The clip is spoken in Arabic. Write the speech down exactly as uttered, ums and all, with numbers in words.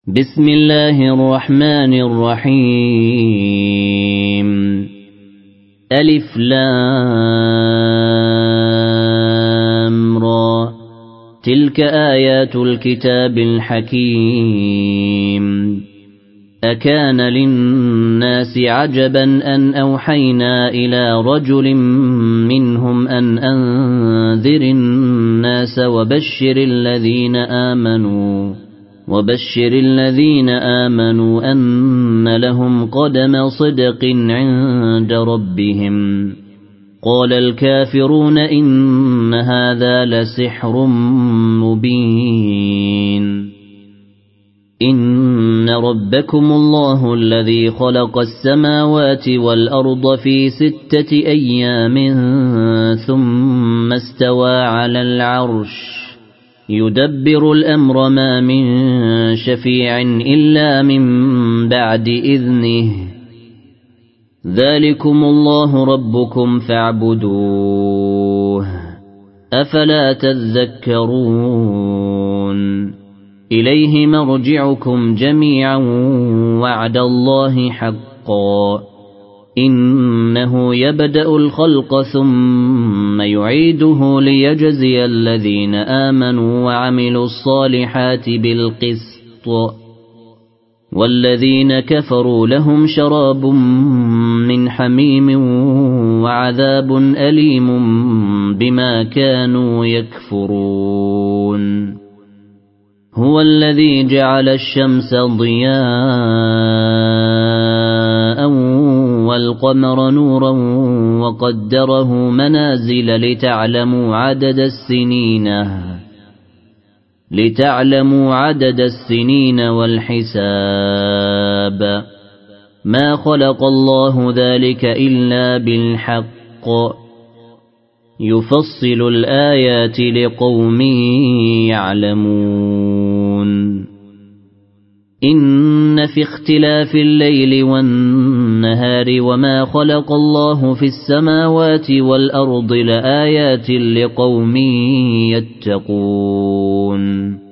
بسم الله الرحمن الرحيم ألف لام را تلك آيات الكتاب الحكيم أكان للناس عجبا أن أوحينا إلى رجل منهم أن أنذر الناس وبشر الذين آمنوا وبشر الذين آمنوا أن لهم قدم صدق عند ربهم قال الكافرون إن هذا لسحر مبين إن ربكم الله الذي خلق السماوات والأرض في ستة أيام ثم استوى على العرش يدبر الأمر ما من شفيع إلا من بعد إذنه ذلكم الله ربكم فاعبدوه أفلا تذكرون إليه مرجعكم جميعا وعد الله حقا إنه يبدأ الخلق ثم يعيده ليجزي الذين آمنوا وعملوا الصالحات بالقسط والذين كفروا لهم شراب من حميم وعذاب أليم بما كانوا يكفرون هو الذي جعل الشمس ضياء والقمر نورا وقدره منازل لتعلموا عدد السنين لتعلموا عدد السنين والحساب ما خلق الله ذلك إلا بالحق يفصل الآيات لقوم يعلمون إن في اختلاف الليل والنهار وما خلق الله في السماوات والأرض لآيات لقوم يتقون